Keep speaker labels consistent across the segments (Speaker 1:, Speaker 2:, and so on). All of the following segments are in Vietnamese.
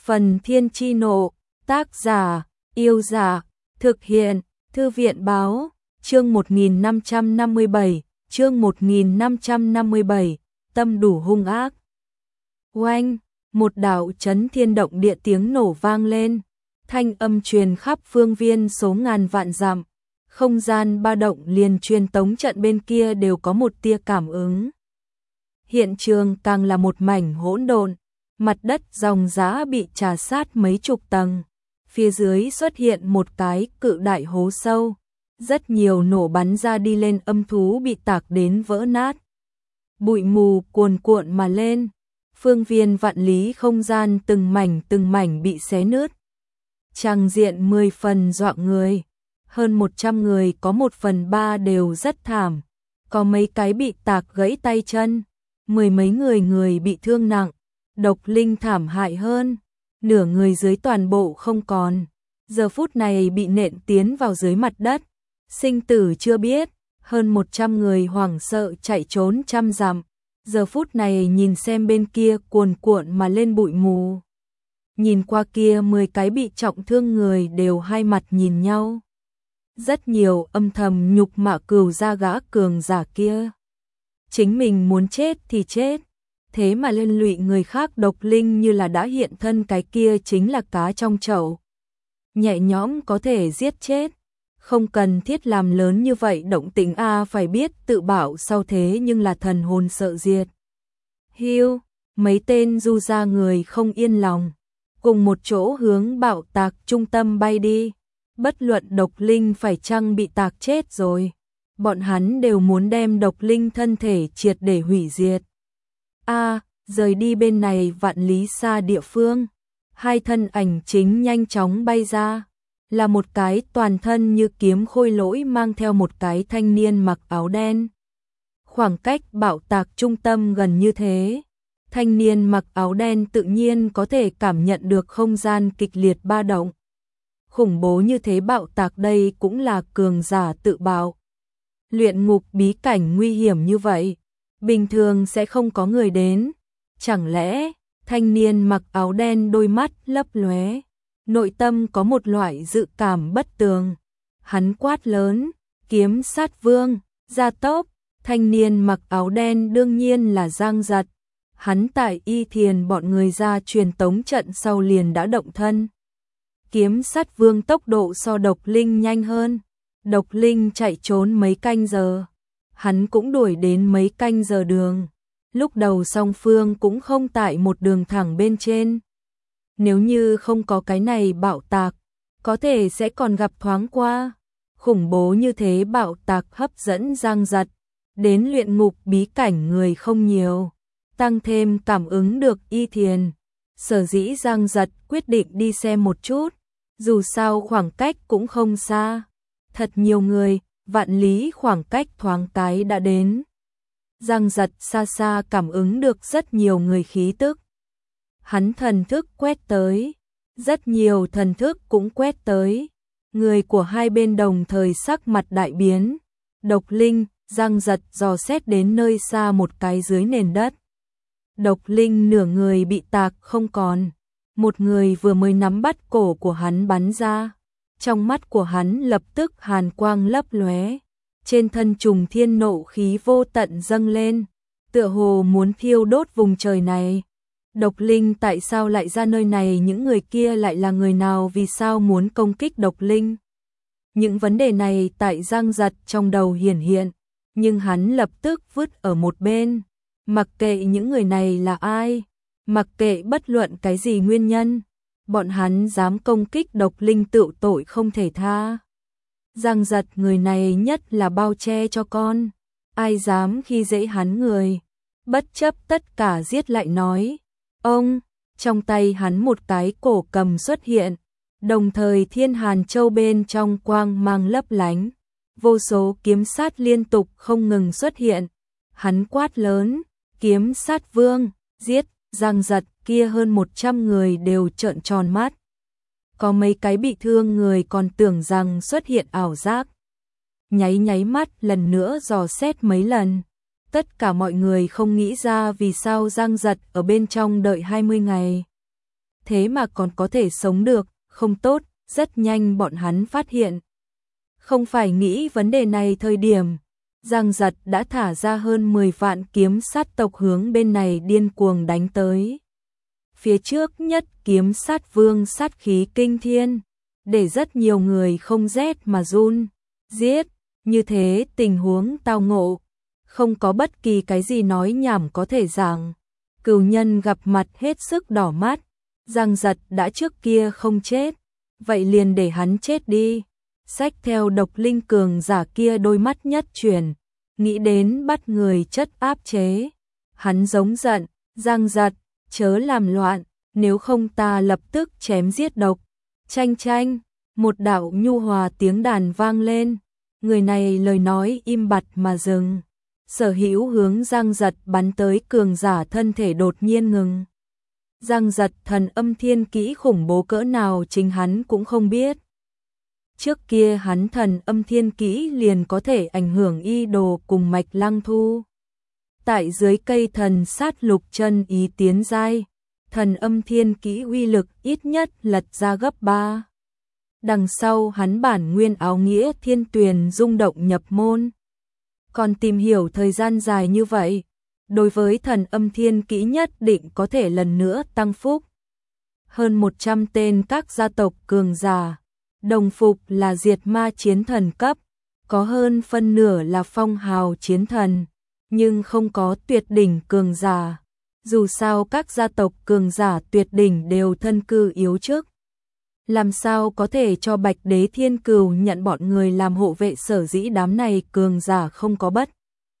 Speaker 1: Phần Thiên Chi Nộ, tác giả, Yêu Giả, thực hiện, Thư viện Báo, chương 1557, tâm đủ hung ác. Oanh, một đạo chấn thiên động địa tiếng nổ vang lên, thanh âm truyền khắp phương viên số ngàn vạn dặm, không gian ba động liền truyền tống trận bên kia đều có một tia cảm ứng. Hiện trường càng là một mảnh hỗn độn, mặt đất ròng rã bị trà sát mấy chục tầng, phía dưới xuất hiện một cái cự đại hố sâu, rất nhiều nổ bắn ra đi lên âm thú bị tạc đến vỡ nát. Bụi mù cuồn cuộn mà lên, phương viên vạn lý không gian từng mảnh bị xé nứt. Tràng diện 10 phần dọa người, hơn 100 người có 1/3 đều rất thảm, có mấy cái bị tạc gãy tay chân, mười mấy người bị thương nặng. Độc Linh thảm hại hơn, nửa người dưới toàn bộ không còn, giờ phút này bị nện tiến vào dưới mặt đất, sinh tử chưa biết, hơn 100 người hoảng sợ chạy trốn trăm dặm, giờ phút này nhìn xem bên kia cuồn cuộn mà lên bụi mù. Nhìn qua kia 10 cái bị trọng thương người đều hai mặt nhìn nhau. Rất nhiều âm thầm nhục mạ cừu ra gã cường giả kia. Chính mình muốn chết thì chết, thế mà liên lụy người khác. Độc Linh như là đã hiện thân, cái kia chính là cá trong chậu, nhẹ nhõm có thể giết chết, không cần thiết làm lớn như vậy động tĩnh a. Phải biết tự bảo sau thế nhưng là thần hồn sợ diệt. Hiu, mấy tên du ra người không yên lòng, cùng một chỗ hướng bạo tạc trung tâm bay đi. Bất luận Độc Linh phải chăng bị tạc chết rồi, bọn hắn đều muốn đem Độc Linh thân thể triệt để hủy diệt. Rời đi bên này vạn lý xa địa phương, hai thân ảnh chính nhanh chóng bay ra, là một cái toàn thân như kiếm khôi lỗi mang theo một cái thanh niên mặc áo đen. Khoảng cách bạo tạc trung tâm gần như thế, thanh niên mặc áo đen tự nhiên có thể cảm nhận được không gian kịch liệt ba động. Khủng bố như thế bạo tạc đây cũng là cường giả tự bạo. Luyện ngục bí cảnh nguy hiểm như vậy, bình thường sẽ không có người đến. Chẳng lẽ, thanh niên mặc áo đen đôi mắt lấp lóe, nội tâm có một loại dự cảm bất tường. Hắn quát lớn, kiếm sát vương, gia tốc. Thanh niên mặc áo đen đương nhiên là Giang Giật. Hắn tại Y Thiền bọn người ra truyền tống trận sau liền đã động thân. Kiếm sát vương tốc độ so Độc Linh nhanh hơn. Độc Linh chạy trốn mấy canh giờ, hắn cũng đuổi đến mấy canh giờ đường. Lúc đầu song phương cũng không tại một đường thẳng bên trên. Nếu như không có cái này bạo tạc, có thể sẽ còn gặp thoáng qua. Khủng bố như thế bạo tạc hấp dẫn Giang Giật. Đến luyện ngục bí cảnh người không nhiều, tăng thêm cảm ứng được Y Thiền. Sở dĩ Giang Giật quyết định đi xem một chút, dù sao khoảng cách cũng không xa. Thật nhiều người, vạn lý khoảng cách thoáng cái đã đến. Giang Giật xa xa cảm ứng được rất nhiều người khí tức. Hắn thần thức quét tới, rất nhiều thần thức cũng quét tới. Người của hai bên đồng thời sắc mặt đại biến. Độc Linh, Giang Giật dò xét đến nơi xa một cái dưới nền đất. Độc Linh nửa người bị tạc không còn. Một người vừa mới nắm bắt cổ của hắn bắn ra. Trong mắt của hắn lập tức hàn quang lấp lóe, trên thân trùng thiên nộ khí vô tận dâng lên, tựa hồ muốn thiêu đốt vùng trời này. Độc Linh tại sao lại ra nơi này, những người kia lại là người nào, vì sao muốn công kích Độc Linh? Những vấn đề này tại Giang Giật trong đầu hiển hiện, nhưng hắn lập tức vứt ở một bên, mặc kệ những người này là ai, mặc kệ bất luận cái gì nguyên nhân. Bọn hắn dám công kích Độc Linh tự tội không thể tha. Giang Giật người này nhất là bao che cho con, ai dám khi dễ hắn người, bất chấp tất cả giết lại nói. Ông, trong tay hắn một cái cổ cầm xuất hiện, đồng thời Thiên Hàn Châu bên trong quang mang lấp lánh, vô số kiếm sát liên tục không ngừng xuất hiện. Hắn quát lớn, kiếm sát vương, giết. Giang Giật kia hơn 100 người đều trợn tròn mắt. Có mấy cái bị thương người còn tưởng rằng xuất hiện ảo giác. Nháy mắt lần nữa dò xét mấy lần. Tất cả mọi người không nghĩ ra vì sao Giang Giật ở bên trong đợi 20 ngày. thế mà còn có thể sống được, không tốt, rất nhanh bọn hắn phát hiện. Không phải nghĩ vấn đề này thời điểm, Giang Giật đã thả ra hơn 10 vạn kiếm sát tộc hướng bên này điên cuồng đánh tới. Phía trước nhất kiếm sát vương sát khí kinh thiên, để rất nhiều người không rét mà run, giết, như thế tình huống tao ngộ, không có bất kỳ cái gì nói nhảm có thể giảng. Cửu nhân gặp mặt hết sức đỏ mắt, Giang Giật đã trước kia không chết, vậy liền để hắn chết đi. Xách theo độc linh cường giả kia đôi mắt nhất chuyển, nghĩ đến bắt người chất áp chế. Hắn giống giận, Giang Giật, chớ làm loạn, nếu không ta lập tức chém giết độc. Chanh chanh, một đạo nhu hòa tiếng đàn vang lên, người này lời nói im bặt mà dừng. Sở hữu hướng Giang Giật bắn tới cường giả thân thể đột nhiên ngừng. Giang Giật thần âm thiên kỹ khủng bố cỡ nào chính hắn cũng không biết. Trước kia hắn thần âm thiên kỹ liền có thể ảnh hưởng y đồ cùng mạch lăng thu. Tại dưới cây thần sát lục chân ý tiến giai, thần âm thiên kỹ uy lực ít nhất lật ra gấp 3. Đằng sau hắn bản nguyên áo nghĩa thiên tuyền rung động nhập môn. Còn tìm hiểu thời gian dài như vậy, đối với thần âm thiên kỹ nhất định có thể lần nữa tăng phúc. Hơn 100 tên các gia tộc cường giả, đồng phục là diệt ma chiến thần cấp, có hơn phân nửa là phong hào chiến thần, nhưng không có tuyệt đỉnh cường giả. Dù sao các gia tộc cường giả tuyệt đỉnh đều thân cư yếu trước. Làm sao có thể cho Bạch Đế Thiên Cừu nhận bọn người làm hộ vệ, sở dĩ đám này cường giả không có bất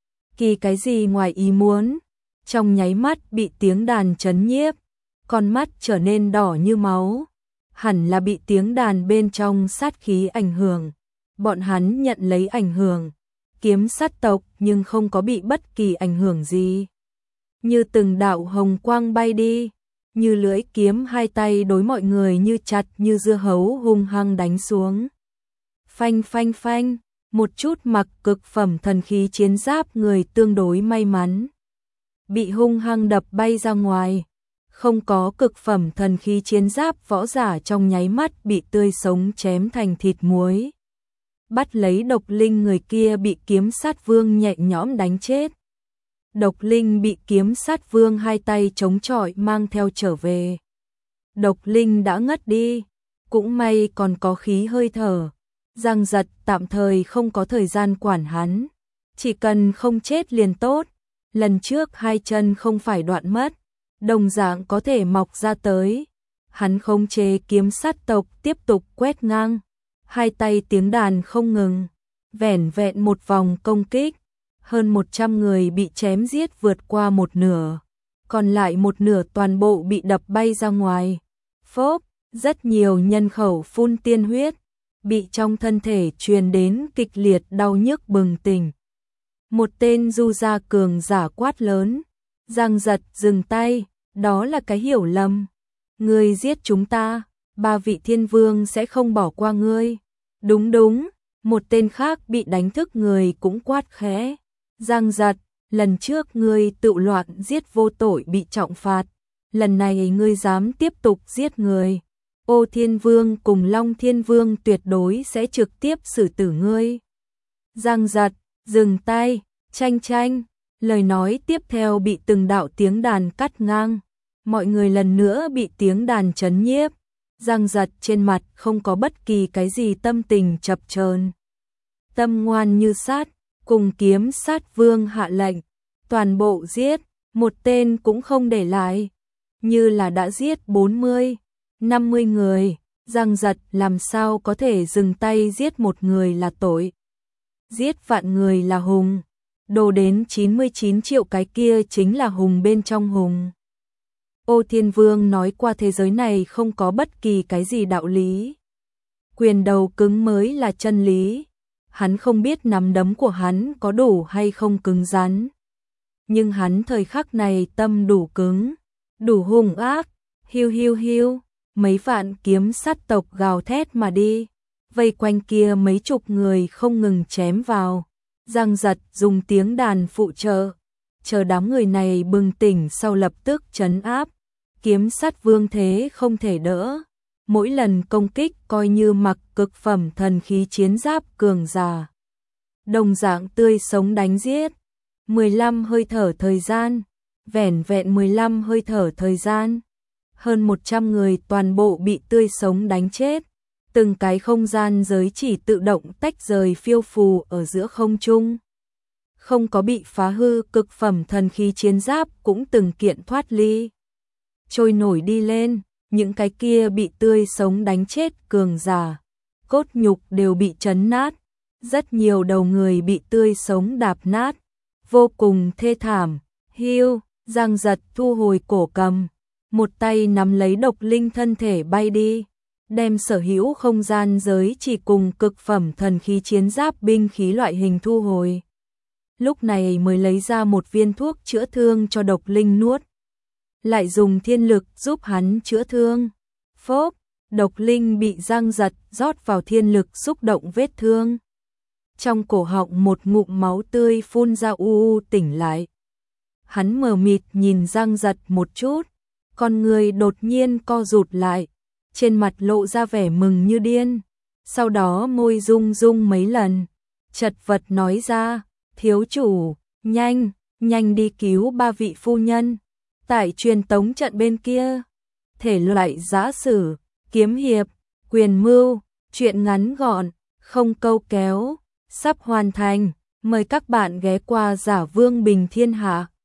Speaker 1: kỳ cái gì ngoài ý muốn. Trong nháy mắt bị tiếng đàn chấn nhiếp, con mắt trở nên đỏ như máu. Hẳn là bị tiếng đàn bên trong sát khí ảnh hưởng. Bọn hắn nhận lấy ảnh hưởng, kiếm sát tộc nhưng không có bị bất kỳ ảnh hưởng gì. Như từng đạo hồng quang bay đi, như lưỡi kiếm hai tay đối mọi người như chặt như dưa hấu hung hăng đánh xuống. Phanh phanh phanh, một chút mặc cực phẩm thần khí chiến giáp người tương đối may mắn, bị hung hăng đập bay ra ngoài. Không có cực phẩm thần khí chiến giáp võ giả trong nháy mắt bị tươi sống chém thành thịt muối. Bắt lấy độc linh người kia bị kiếm sát vương nhẹ nhõm đánh chết. Độc linh bị kiếm sát vương hai tay chống chọi mang theo trở về. Độc linh đã ngất đi, cũng may còn có khí hơi thở. Giang Giật tạm thời không có thời gian quản hắn, chỉ cần không chết liền tốt. Lần trước hai chân không phải đoạn mất, đồng dạng có thể mọc ra tới. Hắn khống chế kiếm sát tộc tiếp tục quét ngang, hai tay tiếng đàn không ngừng, vẻn vẹn một vòng công kích, hơn 100 người bị chém giết vượt qua một nửa, còn lại một nửa toàn bộ bị đập bay ra ngoài. Phốp, rất nhiều nhân khẩu phun tiên huyết, bị trong thân thể truyền đến kịch liệt đau nhức bừng tỉnh. Một tên du gia cường giả quát lớn, Giang Giật dừng tay, đó là cái hiểu lầm. Ngươi giết chúng ta, 3 vị thiên vương sẽ không bỏ qua ngươi. Đúng đúng, một tên khác bị đánh thức người cũng quát khẽ. Giang Giật, lần trước ngươi tự loạn giết vô tội bị trọng phạt, lần này ngươi dám tiếp tục giết người, Ô Thiên Vương cùng Long Thiên Vương tuyệt đối sẽ trực tiếp xử tử ngươi. Giang Giật, dừng tay, chanh chanh, lời nói tiếp theo bị từng đạo tiếng đàn cắt ngang, mọi người lần nữa bị tiếng đàn chấn nhiếp. Giang Giật trên mặt không có bất kỳ cái gì tâm tình chập chờn, tâm ngoan như sát, cùng kiếm sát vương hạ lệnh, toàn bộ giết, một tên cũng không để lại, như là đã giết 40, 50 người. Giang Giật làm sao có thể dừng tay giết một người là tội, giết vạn người là hùng, đồ đến 99 triệu cái kia chính là hùng bên trong hùng. Ô Thiên Vương nói qua thế giới này không có bất kỳ cái gì đạo lý, quyền đầu cứng mới là chân lý. Hắn không biết nắm đấm của hắn có đủ hay không cứng rắn, nhưng hắn thời khắc này tâm đủ cứng, đủ hung ác. Hiu hiu hiu, mấy vạn kiếm sát tộc gào thét mà đi, vây quanh kia mấy chục người không ngừng chém vào. Giang Giật dùng tiếng đàn phụ trợ, chờ đám người này bừng tỉnh sau lập tức trấn áp. kiếm sắt vương thế không thể đỡ. Mỗi lần công kích coi như mặc cực phẩm thần khí chiến giáp cường giả. Đồng dạng tươi sống đánh giết. 15 hơi thở thời gian. Vẻn vẹn 15 hơi thở thời gian. Hơn 100 người toàn bộ bị tươi sống đánh chết. Từng cái không gian giới chỉ tự động tách rời phiêu phù ở giữa không trung. Không có bị phá hư, cực phẩm thần khí chiến giáp cũng từng kiện thoát ly. Trôi nổi đi lên, những cái kia bị tươi sống đánh chết cường giả. Cốt nhục đều bị chấn nát, rất nhiều đầu người bị tươi sống đạp nát. Vô cùng thê thảm, Hưu, Giang Giật thu hồi cổ cầm. Một tay nắm lấy độc linh thân thể bay đi. Đem sở hữu không gian giới chỉ cùng cực phẩm thần khí chiến giáp binh khí loại hình thu hồi. Lúc này mới lấy ra một viên thuốc chữa thương cho độc linh nuốt. Lại dùng thiên lực giúp hắn chữa thương. Phốp, độc linh bị Giang Giật rót vào thiên lực xúc động vết thương. Trong cổ họng một ngụm máu tươi phun ra tỉnh lại. Hắn mờ mịt nhìn Giang Giật một chút, con người đột nhiên co rụt lại, trên mặt lộ ra vẻ mừng như điên. Sau đó môi rung rung mấy lần, chật vật nói ra, thiếu chủ, nhanh đi cứu 3 vị phu nhân. Tại truyền tống trận bên kia, thể loại giã sử, kiếm hiệp, quyền mưu, truyện ngắn gọn, không câu kéo, sắp hoàn thành. Mời các bạn ghé qua Giả Vương Bình Thiên Hạ.